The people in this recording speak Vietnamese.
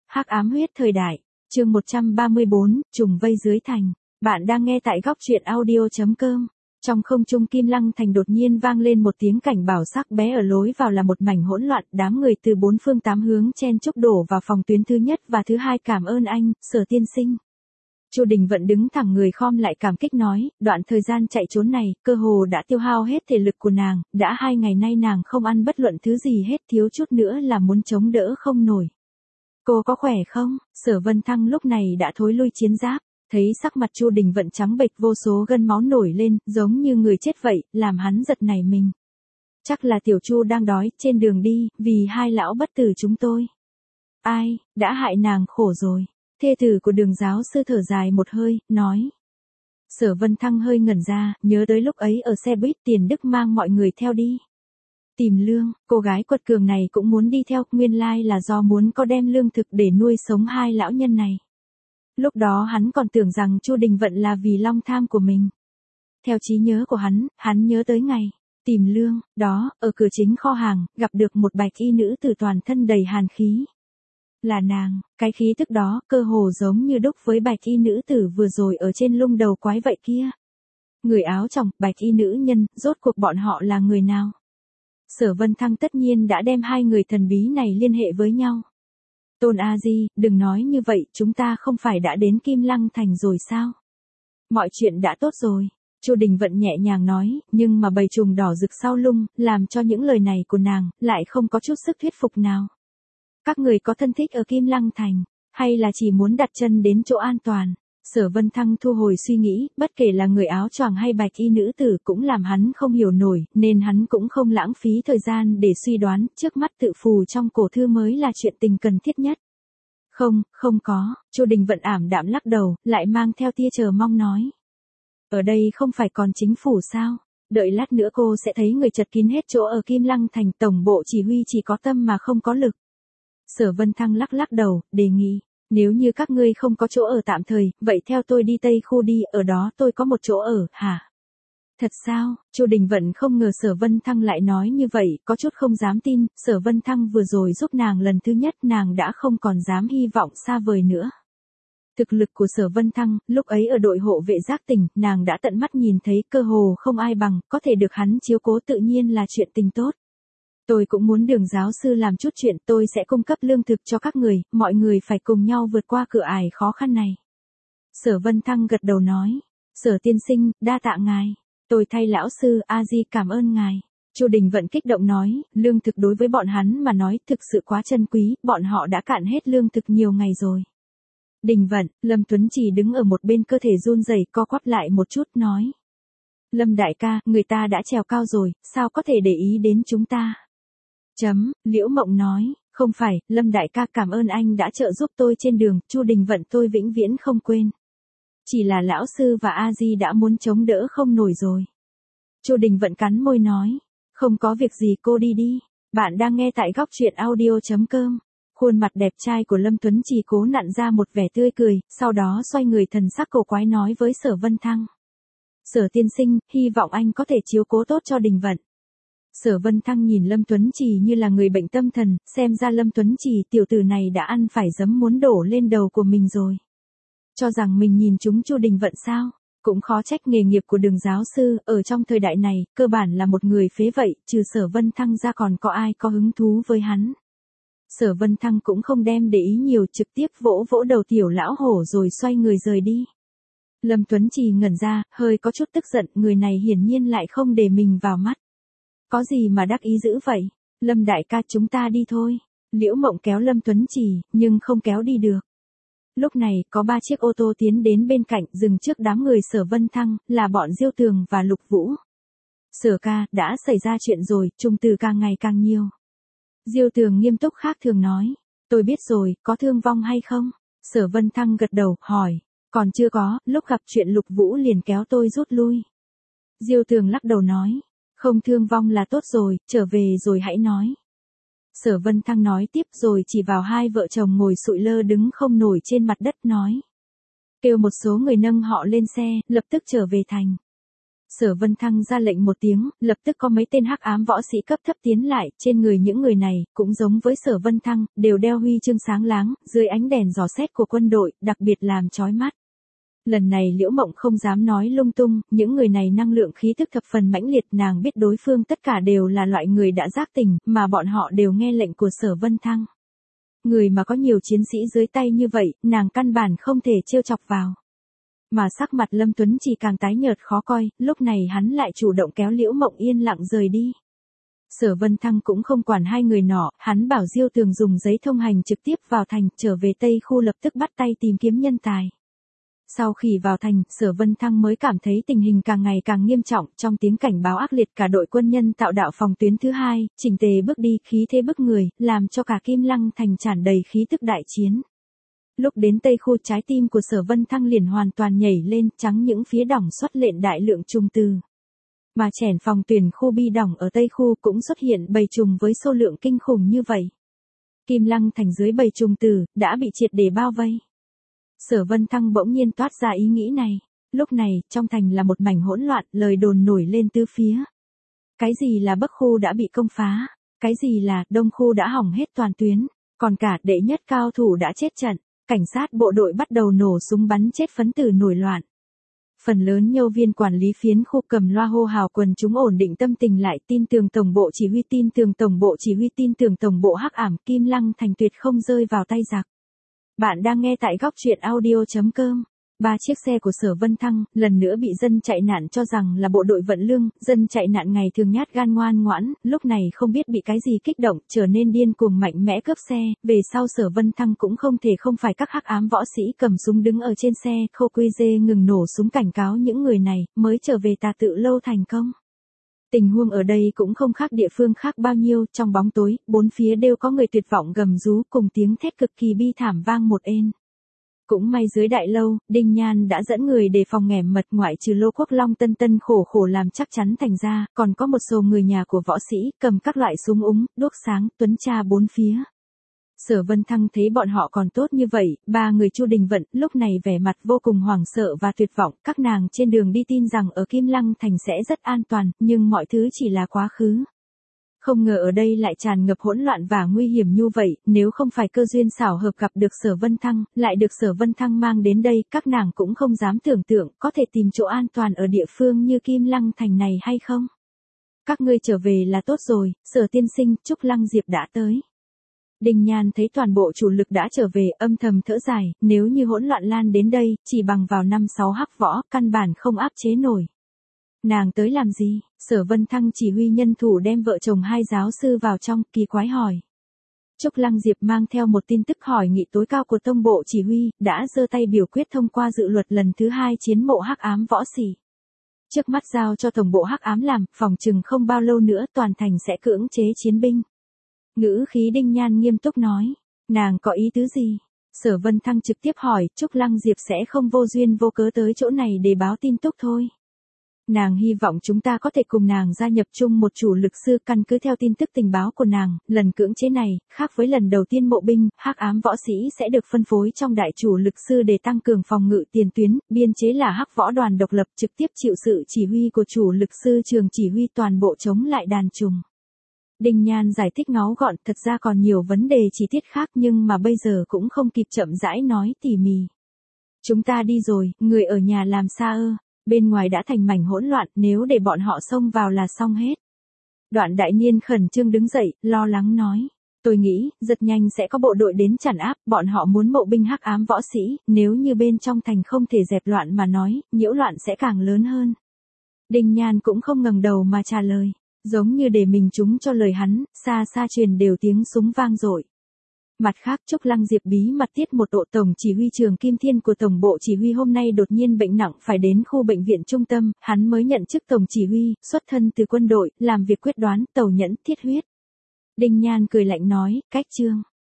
Hắc ám huyết thời đại, chương 134, trùng vây dưới thành. Bạn đang nghe tại góc truyện audio.com. Trong không trung Kim Lăng thành đột nhiên vang lên một tiếng cảnh báo sắc bé, ở lối vào là một mảnh hỗn loạn, đám người từ bốn phương tám hướng chen chúc đổ vào phòng tuyến thứ nhất và thứ hai. Cảm ơn anh, Sở tiên sinh. Chu Đình Vận đứng thẳng người khom lại cảm kích nói, đoạn thời gian chạy trốn này, cơ hồ đã tiêu hao hết thể lực của nàng, đã 2 ngày nay nàng không ăn bất luận thứ gì hết, thiếu chút nữa là muốn chống đỡ không nổi. Cô có khỏe không? Sở Vân Thăng lúc này đã thối lui chiến giáp, thấy sắc mặt Chu Đình Vận trắng bệch, vô số gân máu nổi lên, giống như người chết vậy, làm hắn giật nảy mình. Chắc là tiểu Chu đang đói, trên đường đi, vì hai lão bất tử chúng tôi. Ai, đã hại nàng khổ rồi. Thê tử của Đường giáo sư thở dài một hơi, nói. Sở Vân Thăng hơi ngẩn ra, nhớ tới lúc ấy ở xe buýt Tiền Đức mang mọi người theo đi tìm lương, cô gái quật cường này cũng muốn đi theo, nguyên lai là do muốn có đem lương thực để nuôi sống hai lão nhân này. Lúc đó hắn còn tưởng rằng Chu Đình Vận là vì long tham của mình. Theo trí nhớ của hắn nhớ tới ngày tìm lương, đó, ở cửa chính kho hàng, gặp được một bạch y nữ tử toàn thân đầy hàn khí. Là nàng, cái khí tức đó, cơ hồ giống như đúc với bạch y nữ tử vừa rồi ở trên lung đầu quái vậy kia. Người áo choàng, bạch y nữ nhân, rốt cuộc bọn họ là người nào? Sở Vân Thăng tất nhiên đã đem hai người thần bí này liên hệ với nhau. Tôn A Di, đừng nói như vậy, chúng ta không phải đã đến Kim Lăng thành rồi sao? Mọi chuyện đã tốt rồi. Chu Đình Vận nhẹ nhàng nói, nhưng mà bầy trùng đỏ rực sau lưng, làm cho những lời này của nàng lại không có chút sức thuyết phục nào. Các người có thân thích ở Kim Lăng thành, hay là chỉ muốn đặt chân đến chỗ an toàn? Sở Vân Thăng thu hồi suy nghĩ, bất kể là người áo choàng hay bạch y nữ tử cũng làm hắn không hiểu nổi, nên hắn cũng không lãng phí thời gian để suy đoán, trước mắt tự phù trong cổ thư mới là chuyện tình cần thiết nhất. Không có, Chu Đình Vận ảm đạm lắc đầu, lại mang theo tia chờ mong nói. Ở đây không phải còn chính phủ sao? Đợi lát nữa cô sẽ thấy người chật kín hết chỗ ở Kim Lăng thành, tổng bộ chỉ huy chỉ có tâm mà không có lực. Sở Vân Thăng lắc đầu, đề nghị. Nếu như các ngươi không có chỗ ở tạm thời, vậy theo tôi đi Tây Khu đi, ở đó tôi có một chỗ ở, hả? Thật sao? Chu Đình Vận không ngờ Sở Vân Thăng lại nói như vậy, có chút không dám tin, Sở Vân Thăng vừa rồi giúp nàng lần thứ nhất, nàng đã không còn dám hy vọng xa vời nữa. Thực lực của Sở Vân Thăng, lúc ấy ở đội hộ vệ giác tỉnh, nàng đã tận mắt nhìn thấy, cơ hồ không ai bằng, có thể được hắn chiếu cố tự nhiên là chuyện tình tốt. Tôi cũng muốn Đường giáo sư làm chút chuyện, tôi sẽ cung cấp lương thực cho các người, mọi người phải cùng nhau vượt qua cửa ải khó khăn này. Sở Vân Thăng gật đầu nói, Sở tiên sinh, đa tạ ngài, tôi thay lão sư A Di cảm ơn ngài. Chu Đình Vận kích động nói, lương thực đối với bọn hắn mà nói thực sự quá chân quý, bọn họ đã cạn hết lương thực nhiều ngày rồi. Đình Vận, Lâm Tuấn Trì đứng ở một bên cơ thể run rẩy co quắp lại một chút nói. Lâm đại ca, người ta đã trèo cao rồi, sao có thể để ý đến chúng ta? Liễu Mộng nói, không phải, Lâm đại ca cảm ơn anh đã trợ giúp tôi trên đường, Chu Đình Vận tôi vĩnh viễn không quên. Chỉ là lão sư và A Di đã muốn chống đỡ không nổi rồi. Chu Đình Vận cắn môi nói, không có việc gì cô đi đi, bạn đang nghe tại góc truyện audio.com. Khuôn mặt đẹp trai của Lâm Tuấn Trì cố nặn ra một vẻ tươi cười, sau đó xoay người thần sắc cổ quái nói với Sở Vân Thăng. Sở tiên sinh, hy vọng anh có thể chiếu cố tốt cho Đình Vận. Sở Vân Thăng nhìn Lâm Tuấn Trì như là người bệnh tâm thần, xem ra Lâm Tuấn Trì tiểu tử này đã ăn phải giấm muốn đổ lên đầu của mình rồi. Cho rằng mình nhìn chúng Chu Đình Vận sao? Cũng khó trách nghề nghiệp của Đường giáo sư, ở trong thời đại này, cơ bản là một người phế vậy, trừ Sở Vân Thăng ra còn có ai có hứng thú với hắn. Sở Vân Thăng cũng không đem để ý nhiều, trực tiếp vỗ vỗ đầu tiểu lão hổ rồi xoay người rời đi. Lâm Tuấn Trì ngẩn ra, hơi có chút tức giận, người này hiển nhiên lại không để mình vào mắt. Có gì mà đắc ý dữ vậy? Lâm đại ca chúng ta đi thôi. Liễu Mộng kéo Lâm Tuấn Trì, nhưng không kéo đi được. Lúc này, có 3 chiếc ô tô tiến đến bên cạnh, dừng trước đám người Sở Vân Thăng, là bọn Diêu Tường và Lục Vũ. Sở ca, đã xảy ra chuyện rồi, trung từ càng ngày càng nhiều. Diêu Tường nghiêm túc khác thường nói. Tôi biết rồi, có thương vong hay không? Sở Vân Thăng gật đầu, hỏi. Còn chưa có, lúc gặp chuyện Lục Vũ liền kéo tôi rút lui. Diêu Tường lắc đầu nói. Không thương vong là tốt rồi, trở về rồi hãy nói. Sở Vân Thăng nói tiếp rồi chỉ vào hai vợ chồng ngồi sụi lơ đứng không nổi trên mặt đất nói. Kêu một số người nâng họ lên xe, lập tức trở về thành. Sở Vân Thăng ra lệnh một tiếng, lập tức có mấy tên hắc ám võ sĩ cấp thấp tiến lại, trên người những người này, cũng giống với Sở Vân Thăng, đều đeo huy chương sáng láng, dưới ánh đèn dò xét của quân đội, đặc biệt làm chói mắt. Lần này Liễu Mộng không dám nói lung tung, những người này năng lượng khí thức thập phần mãnh liệt, nàng biết đối phương tất cả đều là loại người đã giác tỉnh, mà bọn họ đều nghe lệnh của Sở Vân Thăng. Người mà có nhiều chiến sĩ dưới tay như vậy, nàng căn bản không thể trêu chọc vào. Mà sắc mặt Lâm Tuấn chỉ càng tái nhợt khó coi, lúc này hắn lại chủ động kéo Liễu Mộng yên lặng rời đi. Sở Vân Thăng cũng không quản hai người nọ, hắn bảo Diêu Tường dùng giấy thông hành trực tiếp vào thành, trở về Tây Khu lập tức bắt tay tìm kiếm nhân tài. Sau khi vào thành, Sở Vân Thăng mới cảm thấy tình hình càng ngày càng nghiêm trọng, trong tiếng cảnh báo ác liệt cả đội quân nhân tạo đạo phòng tuyến thứ hai, chỉnh tề bước đi, khí thế bức người, làm cho cả Kim Lăng thành tràn đầy khí tức đại chiến. Lúc đến Tây Khu, trái tim của Sở Vân Thăng liền hoàn toàn nhảy lên, trắng những phía đỏng xuất lệnh đại lượng trùng từ. Mà chèn phòng tuyển khu bi đỏng ở Tây Khu cũng xuất hiện bầy trùng với số lượng kinh khủng như vậy. Kim Lăng thành dưới bầy trùng từ, đã bị triệt để bao vây. Sở Vân Thăng bỗng nhiên toát ra ý nghĩ này. Lúc này, trong thành là một mảnh hỗn loạn, lời đồn nổi lên tứ phía. Cái gì là Bắc Khu đã bị công phá? Cái gì là Đông Khu đã hỏng hết toàn tuyến? Còn cả đệ nhất cao thủ đã chết trận. Cảnh sát bộ đội bắt đầu nổ súng bắn chết phấn tử nổi loạn. Phần lớn nhân viên quản lý phiến khu cầm loa hô hào quần chúng ổn định tâm tình lại, tin tưởng tổng bộ chỉ huy, tin tưởng tổng bộ chỉ huy, tin tưởng tổng bộ hắc ảm, Kim Lăng thành tuyệt không rơi vào tay giặc. Bạn đang nghe tại góc truyện audio.com. 3 chiếc xe của Sở Vân Thăng, lần nữa bị dân chạy nạn cho rằng là bộ đội vận lương, dân chạy nạn ngày thường nhát gan ngoan ngoãn, lúc này không biết bị cái gì kích động, trở nên điên cuồng mạnh mẽ cướp xe, về sau Sở Vân Thăng cũng không thể không phải các hắc ám võ sĩ cầm súng đứng ở trên xe, Khâu Quy Dê ngừng nổ súng cảnh cáo những người này, mới trở về Tà Tự Lâu thành công. Tình huống ở đây cũng không khác địa phương khác bao nhiêu, trong bóng tối, bốn phía đều có người tuyệt vọng gầm rú cùng tiếng thét cực kỳ bi thảm vang một ên. Cũng may dưới đại lâu, Đinh Nhan đã dẫn người đề phòng nghẻm mật, ngoại trừ Lô Quốc Long Tân Tân khổ khổ làm chắc chắn thành ra, còn có một số người nhà của võ sĩ, cầm các loại súng úng, đuốc sáng, tuần tra bốn phía. Sở Vân Thăng thấy bọn họ còn tốt như vậy, ba người Chu Đình Vận lúc này vẻ mặt vô cùng hoảng sợ và tuyệt vọng, các nàng trên đường đi tin rằng ở Kim Lăng thành sẽ rất an toàn, nhưng mọi thứ chỉ là quá khứ. Không ngờ ở đây lại tràn ngập hỗn loạn và nguy hiểm như vậy, nếu không phải cơ duyên xảo hợp gặp được Sở Vân Thăng, lại được Sở Vân Thăng mang đến đây, các nàng cũng không dám tưởng tượng có thể tìm chỗ an toàn ở địa phương như Kim Lăng thành này hay không. Các ngươi trở về là tốt rồi, Sở tiên sinh, Trúc Lăng Diệp đã tới. Đinh Nhan thấy toàn bộ chủ lực đã trở về, âm thầm thở dài, nếu như hỗn loạn lan đến đây, chỉ bằng vào 5-6 hắc võ, căn bản không áp chế nổi. Nàng tới làm gì? Sở Vân Thăng chỉ huy nhân thủ đem vợ chồng hai giáo sư vào trong, kỳ quái hỏi. Trúc Lăng Diệp mang theo một tin tức hỏi nghị tối cao của tông bộ chỉ huy, đã giơ tay biểu quyết thông qua dự luật lần thứ 2 chiến mộ hắc ám võ sĩ. Trước mắt giao cho tổng bộ hắc ám làm, phòng chừng không bao lâu nữa toàn thành sẽ cưỡng chế chiến binh. Ngữ khí Đinh Nhan nghiêm túc nói, nàng có ý tứ gì? Sở Vân Thăng trực tiếp hỏi, Trúc Lăng Diệp sẽ không vô duyên vô cớ tới chỗ này để báo tin tức thôi. Nàng hy vọng chúng ta có thể cùng nàng gia nhập chung một chủ lực sư, căn cứ theo tin tức tình báo của nàng, lần cưỡng chế này, khác với lần đầu tiên mộ binh, hắc ám võ sĩ sẽ được phân phối trong đại chủ lực sư để tăng cường phòng ngự tiền tuyến, biên chế là hắc võ đoàn độc lập trực tiếp chịu sự chỉ huy của chủ lực sư trường chỉ huy toàn bộ chống lại đàn trùng. Đinh Nhan giải thích ngắn gọn, thật ra còn nhiều vấn đề chi tiết khác nhưng mà bây giờ cũng không kịp chậm rãi nói tỉ mỉ. Chúng ta đi rồi, người ở nhà làm sao ơ? Bên ngoài đã thành mảnh hỗn loạn, nếu để bọn họ xông vào là xong hết. Đoạn Đại Niên khẩn trương đứng dậy, lo lắng nói. Tôi nghĩ, rất nhanh sẽ có bộ đội đến trấn áp, bọn họ muốn mộ binh hắc ám võ sĩ, nếu như bên trong thành không thể dẹp loạn mà nói, nhiễu loạn sẽ càng lớn hơn. Đinh Nhan cũng không ngẩng đầu mà trả lời, giống như để mình trúng cho lời hắn, xa xa truyền đều tiếng súng vang dội. Mặt khác, Trúc Lăng Diệp bí mật tiết một độ tổng chỉ huy Trường Kim Thiên của tổng bộ chỉ huy hôm nay đột nhiên bệnh nặng phải đến khu bệnh viện trung tâm, hắn mới nhận chức tổng chỉ huy, xuất thân từ quân đội, làm việc quyết đoán, tẩu nhẫn, thiết huyết. Đinh Nhan cười lạnh nói, cách chương.